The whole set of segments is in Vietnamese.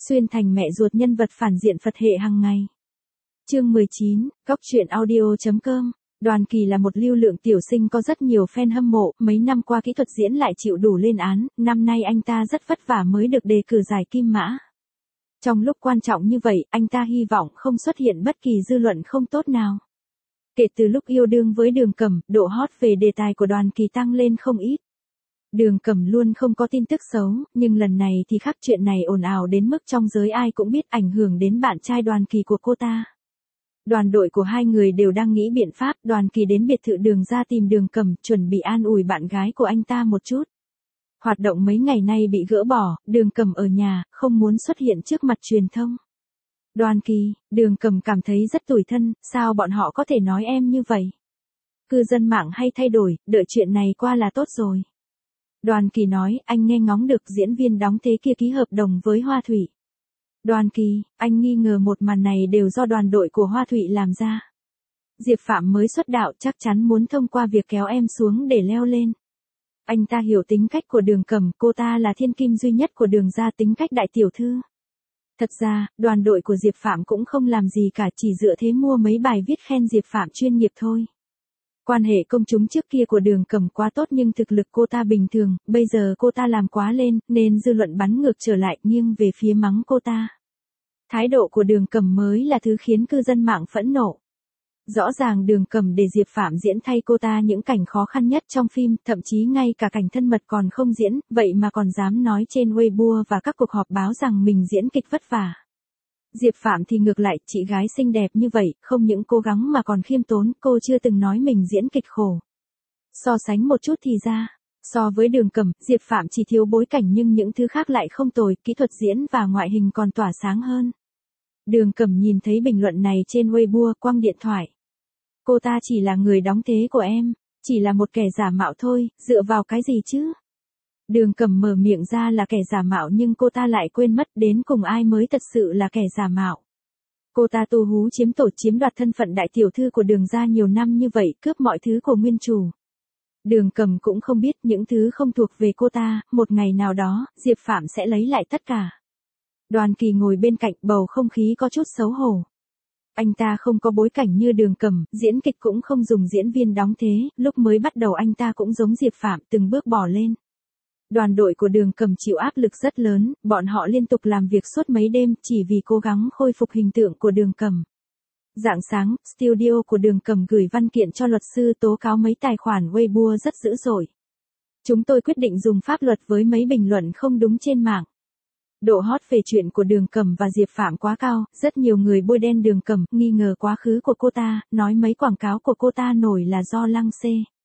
Xuyên thành mẹ ruột nhân vật phản diện Phật hệ hàng ngày. Chương 19, Cóc truyện audio.com. Đoàn Kỳ là một lưu lượng tiểu sinh có rất nhiều fan hâm mộ, mấy năm qua kỹ thuật diễn lại chịu đủ lên án, năm nay anh ta rất vất vả mới được đề cử giải Kim Mã. Trong lúc quan trọng như vậy, anh ta hy vọng không xuất hiện bất kỳ dư luận không tốt nào. Kể từ lúc yêu đương với Đường Cẩm, độ hot về đề tài của Đoàn Kỳ tăng lên không ít. Đường Cẩm luôn không có tin tức xấu, nhưng lần này thì khác, chuyện này ồn ào đến mức trong giới ai cũng biết, ảnh hưởng đến bạn trai Đoàn Kỳ của cô ta. Đoàn đội của hai người đều đang nghĩ biện pháp. Đoàn Kỳ đến biệt thự Đường ra tìm Đường Cẩm, chuẩn bị an ủi bạn gái của anh ta một chút. Hoạt động mấy ngày nay bị gỡ bỏ, Đường Cẩm ở nhà, không muốn xuất hiện trước mặt truyền thông. Đoàn Kỳ, Đường Cẩm cảm thấy rất tủi thân, sao bọn họ có thể nói em như vậy? Cư dân mạng hay thay đổi, đợi chuyện này qua là tốt rồi. Đoàn Kỳ nói, anh nghe ngóng được diễn viên đóng thế kia ký hợp đồng với Hoa Thủy. Đoàn Kỳ, anh nghi ngờ một màn này đều do đoàn đội của Hoa Thủy làm ra. Diệp Phạm mới xuất đạo chắc chắn muốn thông qua việc kéo em xuống để leo lên. Anh ta hiểu tính cách của Đường Cẩm, cô ta là thiên kim duy nhất của Đường gia, tính cách đại tiểu thư. Thật ra, đoàn đội của Diệp Phạm cũng không làm gì cả, chỉ dựa thế mua mấy bài viết khen Diệp Phạm chuyên nghiệp thôi. Quan hệ công chúng trước kia của Đường Cẩm quá tốt nhưng thực lực cô ta bình thường, bây giờ cô ta làm quá lên, nên dư luận bắn ngược trở lại, nghiêng về phía mắng cô ta. Thái độ của Đường Cẩm mới là thứ khiến cư dân mạng phẫn nộ. Rõ ràng Đường Cẩm để Diệp Phạm diễn thay cô ta những cảnh khó khăn nhất trong phim, thậm chí ngay cả cảnh thân mật còn không diễn, vậy mà còn dám nói trên Weibo và các cuộc họp báo rằng mình diễn kịch vất vả. Diệp Phạm thì ngược lại, chị gái xinh đẹp như vậy, không những cố gắng mà còn khiêm tốn, cô chưa từng nói mình diễn kịch khổ. So sánh một chút thì ra, so với Đường Cẩm, Diệp Phạm chỉ thiếu bối cảnh nhưng những thứ khác lại không tồi, kỹ thuật diễn và ngoại hình còn tỏa sáng hơn. Đường Cẩm nhìn thấy bình luận này trên Weibo, quăng điện thoại. Cô ta chỉ là người đóng thế của em, chỉ là một kẻ giả mạo thôi, dựa vào cái gì chứ? Đường Cẩm mở miệng ra là kẻ giả mạo nhưng cô ta lại quên mất đến cùng ai mới thật sự là kẻ giả mạo. Cô ta tu hú chiếm tổ, chiếm đoạt thân phận đại tiểu thư của Đường gia nhiều năm như vậy, cướp mọi thứ của nguyên chủ. Đường Cẩm cũng không biết những thứ không thuộc về cô ta, một ngày nào đó, Diệp Phạm sẽ lấy lại tất cả. Đoàn Kỳ ngồi bên cạnh, bầu không khí có chút xấu hổ. Anh ta không có bối cảnh như Đường Cẩm, diễn kịch cũng không dùng diễn viên đóng thế, lúc mới bắt đầu anh ta cũng giống Diệp Phạm, từng bước bỏ lên. Đoàn đội của Đường Cẩm chịu áp lực rất lớn, bọn họ liên tục làm việc suốt mấy đêm, chỉ vì cố gắng khôi phục hình tượng của Đường Cẩm. Rạng sáng, studio của Đường Cẩm gửi văn kiện cho luật sư tố cáo mấy tài khoản Weibo rất dữ dội. Chúng tôi quyết định dùng pháp luật với mấy bình luận không đúng trên mạng. Độ hot về chuyện của Đường Cẩm và Diệp Phạm quá cao, rất nhiều người bôi đen Đường Cẩm, nghi ngờ quá khứ của cô ta, nói mấy quảng cáo của cô ta nổi là do lăng xê.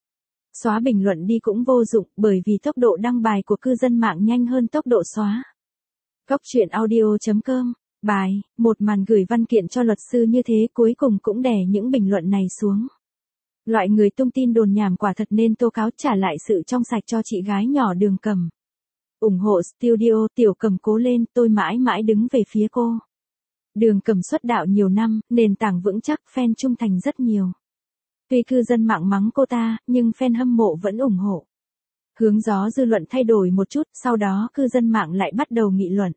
Xóa bình luận đi cũng vô dụng, bởi vì tốc độ đăng bài của cư dân mạng nhanh hơn tốc độ xóa. Cóc truyện audio.com. Bài, một màn gửi văn kiện cho luật sư như thế cuối cùng cũng đè những bình luận này xuống. Loại người tung tin đồn nhảm quả thật nên tố cáo, trả lại sự trong sạch cho chị gái nhỏ Đường Cẩm. Ủng hộ studio, Tiểu Cẩm cố lên, tôi mãi mãi đứng về phía cô. Đường Cẩm xuất đạo nhiều năm, nền tảng vững chắc, fan trung thành rất nhiều. Tuy cư dân mạng mắng cô ta, nhưng fan hâm mộ vẫn ủng hộ. Hướng gió dư luận thay đổi một chút, sau đó cư dân mạng lại bắt đầu nghị luận.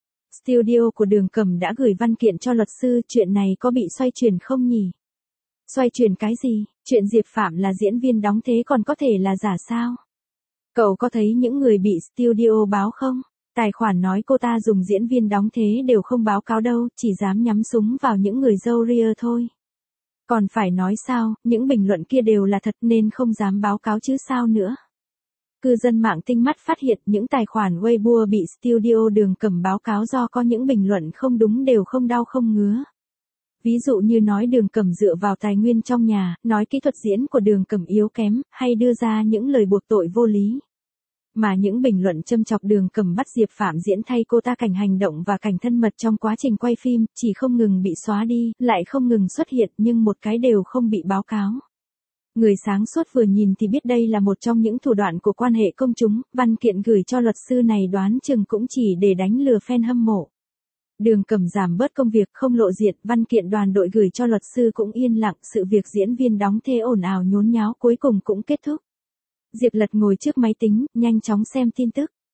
Studio của Đường Cẩm đã gửi văn kiện cho luật sư, chuyện này có bị xoay chuyển không nhỉ? Xoay chuyển cái gì? Chuyện Diệp Phạm là diễn viên đóng thế còn có thể là giả sao? Cậu có thấy những người bị studio báo không? Tài khoản nói cô ta dùng diễn viên đóng thế đều không báo cáo đâu, chỉ dám nhắm súng vào những người râu ria thôi. Còn phải nói sao, những bình luận kia đều là thật nên không dám báo cáo chứ sao nữa. Cư dân mạng tinh mắt phát hiện những tài khoản Weibo bị studio Đường Cẩm báo cáo do có những bình luận không đúng đều không đau không ngứa. Ví dụ như nói Đường Cẩm dựa vào tài nguyên trong nhà, nói kỹ thuật diễn của Đường Cẩm yếu kém, hay đưa ra những lời buộc tội vô lý. Mà những bình luận châm chọc Đường Cẩm bắt Diệp Phạm diễn thay cô ta cảnh hành động và cảnh thân mật trong quá trình quay phim, chỉ không ngừng bị xóa đi, lại không ngừng xuất hiện nhưng một cái đều không bị báo cáo. Người sáng suốt vừa nhìn thì biết đây là một trong những thủ đoạn của quan hệ công chúng, văn kiện gửi cho luật sư này đoán chừng cũng chỉ để đánh lừa fan hâm mộ. Đường Cẩm giảm bớt công việc không lộ diện, văn kiện đoàn đội gửi cho luật sư cũng yên lặng, sự việc diễn viên đóng thế ồn ào nhốn nháo cuối cùng cũng kết thúc. Diệp Lật ngồi trước máy tính, nhanh chóng xem tin tức.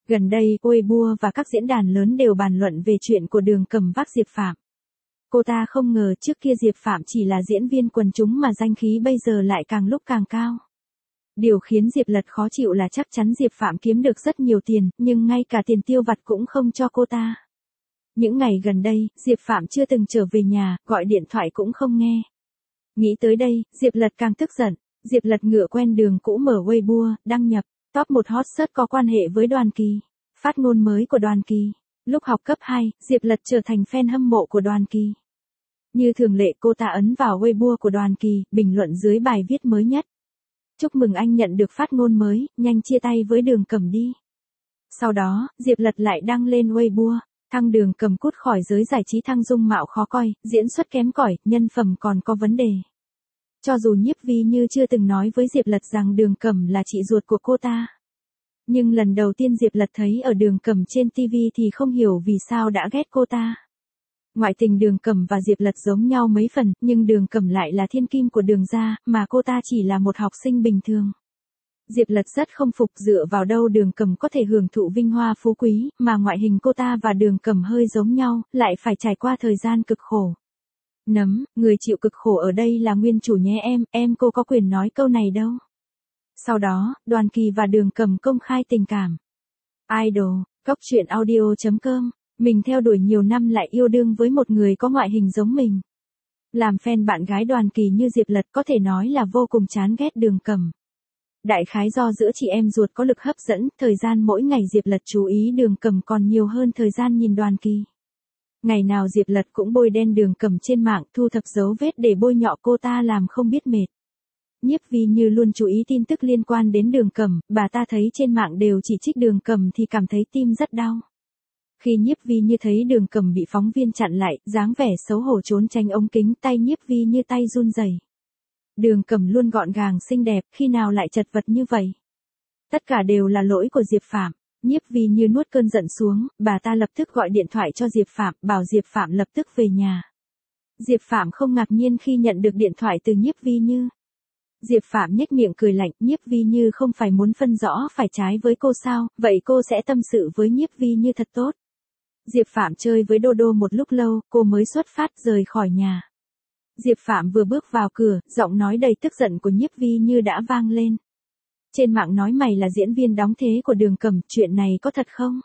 Gần đây, Weibo và các diễn đàn lớn đều bàn luận về chuyện của Đường Cầm vác Diệp Phạm. Cô ta không ngờ trước kia Diệp Phạm chỉ là diễn viên quần chúng mà danh khí bây giờ lại càng lúc càng cao. Điều khiến Diệp Lật khó chịu là chắc chắn Diệp Phạm kiếm được rất nhiều tiền, nhưng ngay cả tiền tiêu vặt cũng không cho cô ta. Những ngày gần đây, Diệp Phạm chưa từng trở về nhà, gọi điện thoại cũng không nghe. Nghĩ tới đây, Diệp Lật càng tức giận. Diệp Lật ngựa quen đường cũ mở Weibo, đăng nhập, top 1 hot search có quan hệ với Đoàn Kỳ. Phát ngôn mới của Đoàn Kỳ. Lúc học cấp 2, Diệp Lật trở thành fan hâm mộ của Đoàn Kỳ. Như thường lệ cô ta ấn vào Weibo của Đoàn Kỳ, bình luận dưới bài viết mới nhất. Chúc mừng anh nhận được phát ngôn mới, nhanh chia tay với Đường Cầm đi. Sau đó, Diệp Lật lại đăng lên Weibo, thăng Đường Cầm cút khỏi giới giải trí, thăng dung mạo khó coi, diễn xuất kém cỏi, nhân phẩm còn có vấn đề. Cho dù Nhiếp Vi Như chưa từng nói với Diệp Lật rằng Đường Cầm là chị ruột của cô ta. Nhưng lần đầu tiên Diệp Lật thấy ở Đường Cầm trên TV thì không hiểu vì sao đã ghét cô ta. Ngoại tình Đường Cầm và Diệp Lật giống nhau mấy phần, nhưng Đường Cầm lại là thiên kim của Đường gia, mà cô ta chỉ là một học sinh bình thường. Diệp Lật rất không phục, dựa vào đâu Đường Cầm có thể hưởng thụ vinh hoa phú quý, mà ngoại hình cô ta và Đường Cầm hơi giống nhau, lại phải trải qua thời gian cực khổ. Nấm, người chịu cực khổ ở đây là nguyên chủ nhé em cô có quyền nói câu này đâu. Sau đó, Đoàn Kỳ và Đường Cầm công khai tình cảm. Idol, coctruyện.audio.com. Mình theo đuổi nhiều năm lại yêu đương với một người có ngoại hình giống mình. Làm fan bạn gái Đoàn Kỳ như Diệp Lật có thể nói là vô cùng chán ghét Đường Cầm. Đại khái do giữa chị em ruột có lực hấp dẫn, thời gian mỗi ngày Diệp Lật chú ý Đường Cầm còn nhiều hơn thời gian nhìn Đoàn Kỳ. Ngày nào Diệp Lật cũng bôi đen Đường Cầm trên mạng, thu thập dấu vết để bôi nhọ cô ta làm không biết mệt. Nhiếp Vi Như luôn chú ý tin tức liên quan đến Đường Cầm, bà ta thấy trên mạng đều chỉ trích Đường Cầm thì cảm thấy tim rất đau. Khi Nhiếp Vi Như thấy Đường Cầm bị phóng viên chặn lại, dáng vẻ xấu hổ trốn tránh ống kính, tay Nhiếp Vi Như tay run rẩy. Đường Cầm luôn gọn gàng xinh đẹp, khi nào lại chật vật như vậy? Tất cả đều là lỗi của Diệp Phạm. Nhiếp Vi Như nuốt cơn giận xuống, bà ta lập tức gọi điện thoại cho Diệp Phạm, bảo Diệp Phạm lập tức về nhà. Diệp Phạm không ngạc nhiên khi nhận được điện thoại từ Nhiếp Vi Như. Diệp Phạm nhếch miệng cười lạnh, Nhiếp Vi Như không phải muốn phân rõ phải trái với cô sao, vậy cô sẽ tâm sự với Nhiếp Vi Như thật tốt. Diệp Phạm chơi với Đô Đô một lúc lâu, cô mới xuất phát rời khỏi nhà. Diệp Phạm vừa bước vào cửa, giọng nói đầy tức giận của Nhiếp Vi Như đã vang lên. Trên mạng nói mày là diễn viên đóng thế của Đường Cầm, chuyện này có thật không?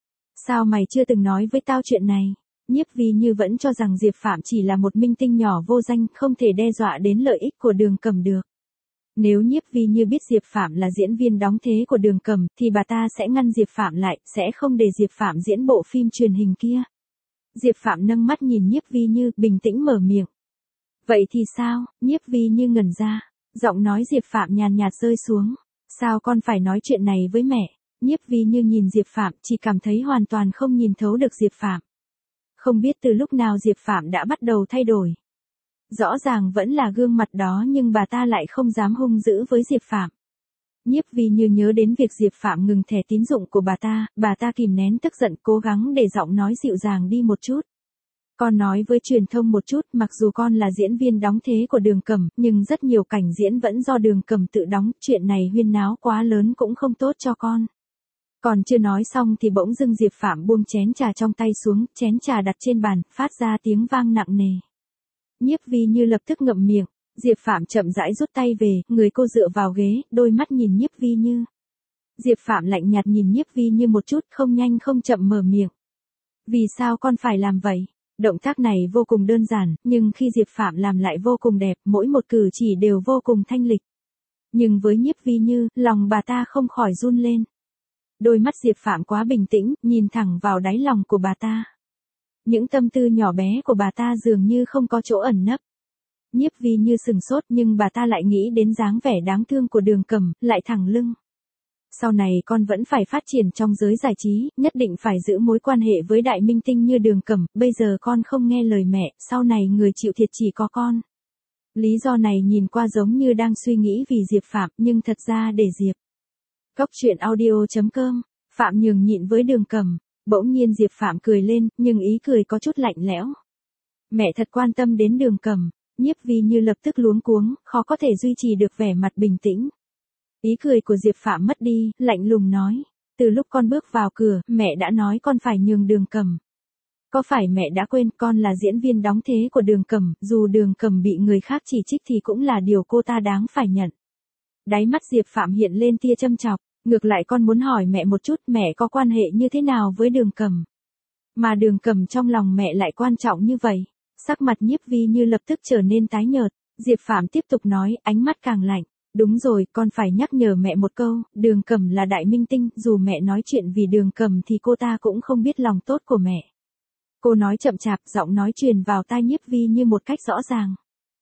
Sao mày chưa từng nói với tao chuyện này? Nhiếp Vi Như vẫn cho rằng Diệp Phạm chỉ là một minh tinh nhỏ vô danh, không thể đe dọa đến lợi ích của Đường Cầm được. Nếu Nhiếp Vi Như biết Diệp Phạm là diễn viên đóng thế của Đường Cầm, thì bà ta sẽ ngăn Diệp Phạm lại, sẽ không để Diệp Phạm diễn bộ phim truyền hình kia. Diệp Phạm nâng mắt nhìn Nhiếp Vi Như, bình tĩnh mở miệng. Vậy thì sao? Nhiếp Vi Như ngẩn ra. Giọng nói Diệp Phạm nhàn nhạt rơi xuống. Sao con phải nói chuyện này với mẹ? Nhiếp Vi Như nhìn Diệp Phạm, chỉ cảm thấy hoàn toàn không nhìn thấu được Diệp Phạm. Không biết từ lúc nào Diệp Phạm đã bắt đầu thay đổi. Rõ ràng vẫn là gương mặt đó nhưng bà ta lại không dám hung dữ với Diệp Phạm. Nhiếp Vi Như nhớ đến việc Diệp Phạm ngừng thẻ tín dụng của bà ta kìm nén tức giận, cố gắng để giọng nói dịu dàng đi một chút. Con nói với truyền thông một chút, mặc dù con là diễn viên đóng thế của Đường Cầm, nhưng rất nhiều cảnh diễn vẫn do Đường Cầm tự đóng, chuyện này huyên náo quá lớn cũng không tốt cho con. Còn chưa nói xong thì bỗng dưng Diệp Phạm buông chén trà trong tay xuống, chén trà đặt trên bàn, phát ra tiếng vang nặng nề. Nhiếp Vi Như lập tức ngậm miệng, Diệp Phạm chậm rãi rút tay về, người cô dựa vào ghế, đôi mắt nhìn Nhiếp Vi Như. Diệp Phạm lạnh nhạt nhìn Nhiếp Vi Như một chút, không nhanh không chậm mở miệng. Vì sao con phải làm vậy? Động tác này vô cùng đơn giản, nhưng khi Diệp Phạm làm lại vô cùng đẹp, mỗi một cử chỉ đều vô cùng thanh lịch. Nhưng với Nhiếp Vi Như, lòng bà ta không khỏi run lên. Đôi mắt Diệp Phạm quá bình tĩnh, nhìn thẳng vào đáy lòng của bà ta. Những tâm tư nhỏ bé của bà ta dường như không có chỗ ẩn nấp. Nhiếp Vi Như sừng sốt nhưng bà ta lại nghĩ đến dáng vẻ đáng thương của Đường Cầm, lại thẳng lưng. Sau này con vẫn phải phát triển trong giới giải trí, nhất định phải giữ mối quan hệ với đại minh tinh như Đường Cầm, bây giờ con không nghe lời mẹ, sau này người chịu thiệt chỉ có con. Lý do này nhìn qua giống như đang suy nghĩ vì Diệp Phạm, nhưng thật ra để Diệp. Coctruyện.audio.com. Phạm nhường nhịn với Đường Cầm. Bỗng nhiên Diệp Phạm cười lên, nhưng ý cười có chút lạnh lẽo. Mẹ thật quan tâm đến Đường Cầm. Nhiếp Vi Như lập tức luống cuống, khó có thể duy trì được vẻ mặt bình tĩnh. Ý cười của Diệp Phạm mất đi, lạnh lùng nói. Từ lúc con bước vào cửa, mẹ đã nói con phải nhường Đường Cầm. Có phải mẹ đã quên con là diễn viên đóng thế của Đường Cầm, dù Đường Cầm bị người khác chỉ trích thì cũng là điều cô ta đáng phải nhận. Đáy mắt Diệp Phạm hiện lên tia châm chọc, ngược lại con muốn hỏi mẹ một chút, mẹ có quan hệ như thế nào với Đường Cầm? Mà Đường Cầm trong lòng mẹ lại quan trọng như vậy. Sắc mặt Nhiếp Vi Như lập tức trở nên tái nhợt, Diệp Phạm tiếp tục nói, ánh mắt càng lạnh. Đúng rồi, con phải nhắc nhở mẹ một câu, Đường Cầm là đại minh tinh, dù mẹ nói chuyện vì Đường Cầm thì cô ta cũng không biết lòng tốt của mẹ. Cô nói chậm chạp, giọng nói truyền vào tai Nhiếp Vi Như một cách rõ ràng.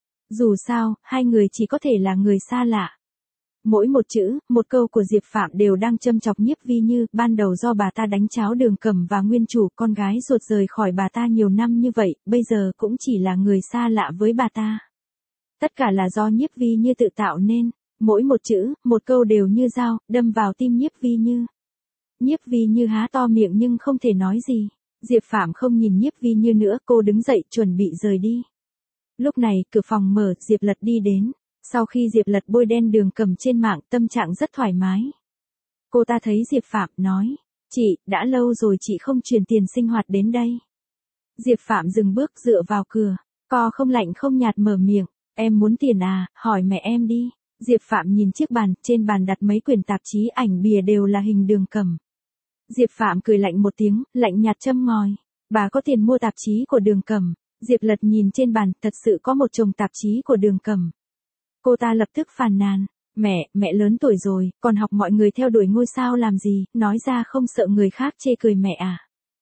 Dù sao, hai người chỉ có thể là người xa lạ. Mỗi một chữ, một câu của Diệp Phạm đều đang châm chọc Nhiếp Vi Như, ban đầu do bà ta đánh cháo Đường Cầm và nguyên chủ con gái ruột rời khỏi bà ta nhiều năm như vậy, bây giờ cũng chỉ là người xa lạ với bà ta. Tất cả là do Nhiếp Vi Như tự tạo nên, mỗi một chữ, một câu đều như dao, đâm vào tim Nhiếp Vi Như. Nhiếp Vi Như há to miệng nhưng không thể nói gì. Diệp Phạm không nhìn Nhiếp Vi Như nữa, cô đứng dậy chuẩn bị rời đi. Lúc này, cửa phòng mở, Diệp Lật đi đến. Sau khi Diệp Lật bôi đen Đường Cầm trên mạng, tâm trạng rất thoải mái. Cô ta thấy Diệp Phạm, nói, chị, đã lâu rồi chị không truyền tiền sinh hoạt đến đây. Diệp Phạm dừng bước dựa vào cửa, co không lạnh không nhạt mở miệng, em muốn tiền à, hỏi mẹ em đi. Diệp Phạm nhìn chiếc bàn, trên bàn đặt mấy quyển tạp chí ảnh bìa đều là hình Đường Cầm. Diệp Phạm cười lạnh một tiếng, lạnh nhạt châm ngòi, bà có tiền mua tạp chí của Đường Cầm. Diệp Lật nhìn trên bàn, thật sự có một chồng tạp chí của Đường Cầm. Cô ta lập tức phàn nàn, mẹ lớn tuổi rồi, còn học mọi người theo đuổi ngôi sao làm gì, nói ra không sợ người khác chê cười mẹ à.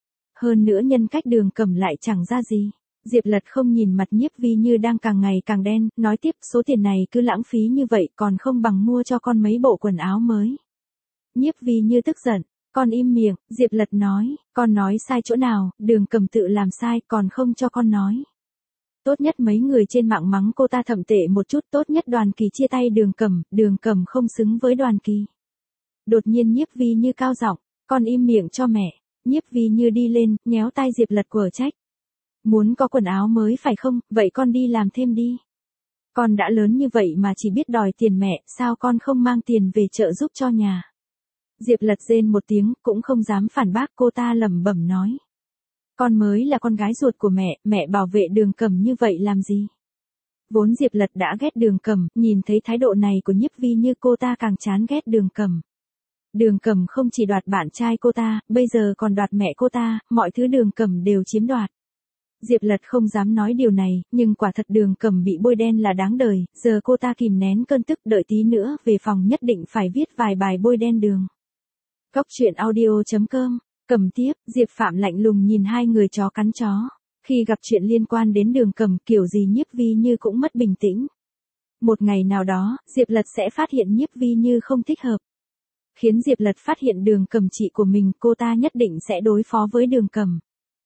Hơn nữa nhân cách Đường Cầm lại chẳng ra gì. Diệp Lật không nhìn mặt Nhiếp Vi Như đang càng ngày càng đen, nói tiếp, số tiền này cứ lãng phí như vậy còn không bằng mua cho con mấy bộ quần áo mới. Nhiếp Vi Như tức giận, con im miệng, Diệp Lật nói, con nói sai chỗ nào, Đường Cầm tự làm sai còn không cho con nói. Tốt nhất mấy người trên mạng mắng cô ta thậm tệ một chút, tốt nhất Đoàn Kỳ chia tay Đường Cầm không xứng với Đoàn Kỳ. Đột nhiên Nhiếp Vi Như cao giọng, con im miệng cho mẹ. Nhiếp Vi Như đi lên, nhéo tay Diệp Lật quở trách. Muốn có quần áo mới phải không, vậy con đi làm thêm đi. Con đã lớn như vậy mà chỉ biết đòi tiền mẹ, sao con không mang tiền về trợ giúp cho nhà. Diệp Lật rên một tiếng, cũng không dám phản bác, cô ta lẩm bẩm nói. Con mới là con gái ruột của mẹ bảo vệ Đường Cầm như vậy làm gì? Vốn Diệp Lật đã ghét Đường Cầm, nhìn thấy thái độ này của Nhiếp Vi Như cô ta càng chán ghét Đường Cầm. Đường Cầm không chỉ đoạt bạn trai cô ta, bây giờ còn đoạt mẹ cô ta, mọi thứ Đường Cầm đều chiếm đoạt. Diệp Lật không dám nói điều này, nhưng quả thật Đường Cầm bị bôi đen là đáng đời, giờ cô ta kìm nén cơn tức, đợi tí nữa về phòng nhất định phải viết vài bài bôi đen Đường. Cóc truyện audio.com. Cầm tiếp, Diệp Phạm lạnh lùng nhìn hai người chó cắn chó. Khi gặp chuyện liên quan đến Đường Cầm, kiểu gì Nhiếp Vi Như cũng mất bình tĩnh. Một ngày nào đó, Diệp Lật sẽ phát hiện Nhiếp Vi Như không thích hợp. Khiến Diệp Lật phát hiện Đường Cầm chị của mình, cô ta nhất định sẽ đối phó với Đường Cầm.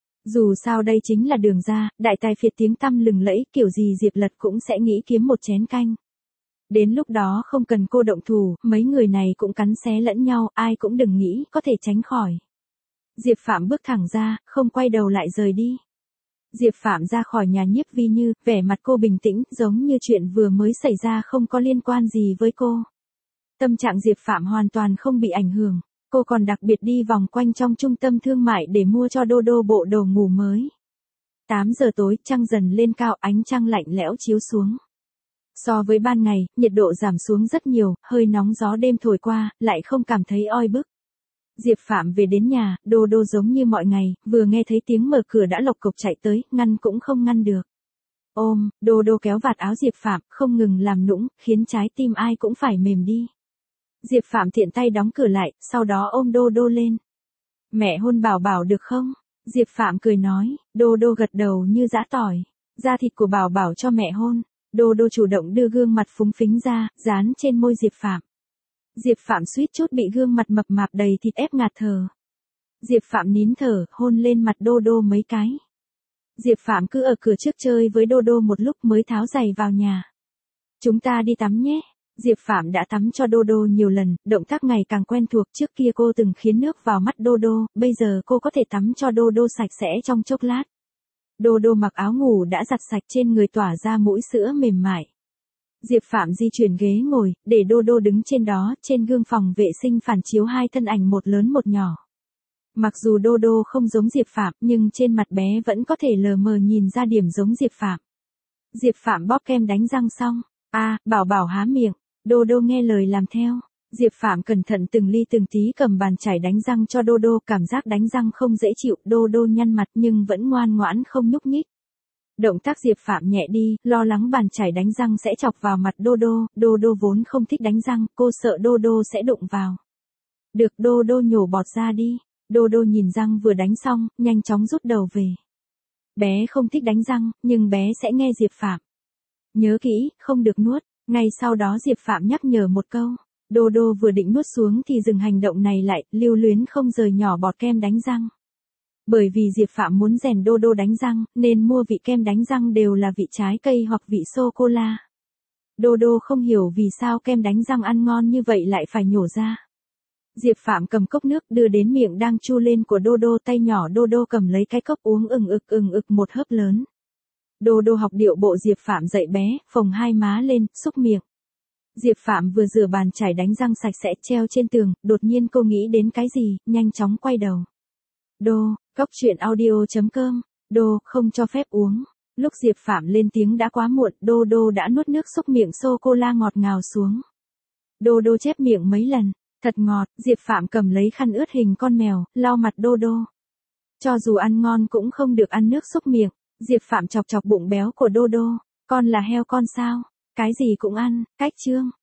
Dù sao đây chính là Đường gia, đại tài phiệt tiếng tăm lừng lẫy, kiểu gì Diệp Lật cũng sẽ nghĩ kiếm một chén canh. Đến lúc đó không cần cô động thủ, mấy người này cũng cắn xé lẫn nhau, ai cũng đừng nghĩ có thể tránh khỏi. Diệp Phạm bước thẳng ra, không quay đầu lại rời đi. Diệp Phạm ra khỏi nhà Nhiếp Vi Như, vẻ mặt cô bình tĩnh, giống như chuyện vừa mới xảy ra không có liên quan gì với cô. Tâm trạng Diệp Phạm hoàn toàn không bị ảnh hưởng, cô còn đặc biệt đi vòng quanh trong trung tâm thương mại để mua cho Đô Đô bộ đồ ngủ mới. 8 giờ tối, trăng dần lên cao, ánh trăng lạnh lẽo chiếu xuống. So với ban ngày, nhiệt độ giảm xuống rất nhiều, hơi nóng gió đêm thổi qua, lại không cảm thấy oi bức. Diệp Phạm về đến nhà, Đô Đô giống như mọi ngày, vừa nghe thấy tiếng mở cửa đã lộc cộc chạy tới, ngăn cũng không ngăn được. Ôm, Đô Đô kéo vạt áo Diệp Phạm, không ngừng làm nũng, khiến trái tim ai cũng phải mềm đi. Diệp Phạm tiện tay đóng cửa lại, sau đó ôm Đô Đô lên. Mẹ hôn Bảo Bảo được không? Diệp Phạm cười nói, Đô Đô gật đầu như giã tỏi. Da thịt của Bảo Bảo cho mẹ hôn. Đô Đô chủ động đưa gương mặt phúng phính ra, dán trên môi Diệp Phạm. Diệp Phạm suýt chút bị gương mặt mập mạp đầy thịt ép ngạt thở. Diệp Phạm nín thở, hôn lên mặt Đô Đô mấy cái. Diệp Phạm cứ ở cửa trước chơi với Đô Đô một lúc mới tháo giày vào nhà. Chúng ta đi tắm nhé. Diệp Phạm đã tắm cho Đô Đô nhiều lần, động tác ngày càng quen thuộc, trước kia cô từng khiến nước vào mắt Đô Đô, bây giờ cô có thể tắm cho Đô Đô sạch sẽ trong chốc lát. Đô Đô mặc áo ngủ đã giặt sạch trên người tỏa ra mũi sữa mềm mại. Diệp Phạm di chuyển ghế ngồi, để Đô Đô đứng trên đó, trên gương phòng vệ sinh phản chiếu hai thân ảnh một lớn một nhỏ. Mặc dù Đô Đô không giống Diệp Phạm, nhưng trên mặt bé vẫn có thể lờ mờ nhìn ra điểm giống Diệp Phạm. Diệp Phạm bóp kem đánh răng xong. Bảo Bảo há miệng. Đô Đô nghe lời làm theo. Diệp Phạm cẩn thận từng ly từng tí cầm bàn chải đánh răng cho Đô Đô, cảm giác đánh răng không dễ chịu, Đô Đô nhăn mặt nhưng vẫn ngoan ngoãn không nhúc nhích. Động tác Diệp Phạm nhẹ đi, lo lắng bàn chải đánh răng sẽ chọc vào mặt Đô Đô, Đô Đô vốn không thích đánh răng, cô sợ Đô Đô sẽ đụng vào. Được, Đô Đô nhổ bọt ra đi. Đô Đô nhìn răng vừa đánh xong, nhanh chóng rút đầu về. Bé không thích đánh răng, nhưng bé sẽ nghe Diệp Phạm. Nhớ kỹ, không được nuốt. Ngay sau đó Diệp Phạm nhắc nhở một câu. Đô Đô vừa định nuốt xuống thì dừng hành động này lại, lưu luyến không rời nhỏ bọt kem đánh răng. Bởi vì Diệp Phạm muốn rèn Đô Đô đánh răng, nên mua vị kem đánh răng đều là vị trái cây hoặc vị sô-cô-la. Đô Đô không hiểu vì sao kem đánh răng ăn ngon như vậy lại phải nhổ ra. Diệp Phạm cầm cốc nước đưa đến miệng đang chu lên của Đô Đô, tay nhỏ Đô Đô cầm lấy cái cốc uống ừng ực một hớp lớn. Đô Đô học điệu bộ Diệp Phạm dạy bé, phồng hai má lên, xúc miệng. Diệp Phạm vừa rửa bàn chải đánh răng sạch sẽ treo trên tường, đột nhiên cô nghĩ đến cái gì, nhanh chóng quay đầu. Đô, cóc truyện audio.com, Đô, không cho phép uống. Lúc Diệp Phạm lên tiếng đã quá muộn, Đô Đô đã nuốt nước xúc miệng sô-cô-la ngọt ngào xuống. Đô Đô chép miệng mấy lần, thật ngọt, Diệp Phạm cầm lấy khăn ướt hình con mèo, lau mặt Đô Đô. Cho dù ăn ngon cũng không được ăn nước xúc miệng. Diệp Phạm chọc chọc bụng béo của Đô Đô, con là heo con sao, cái gì cũng ăn, cách chương.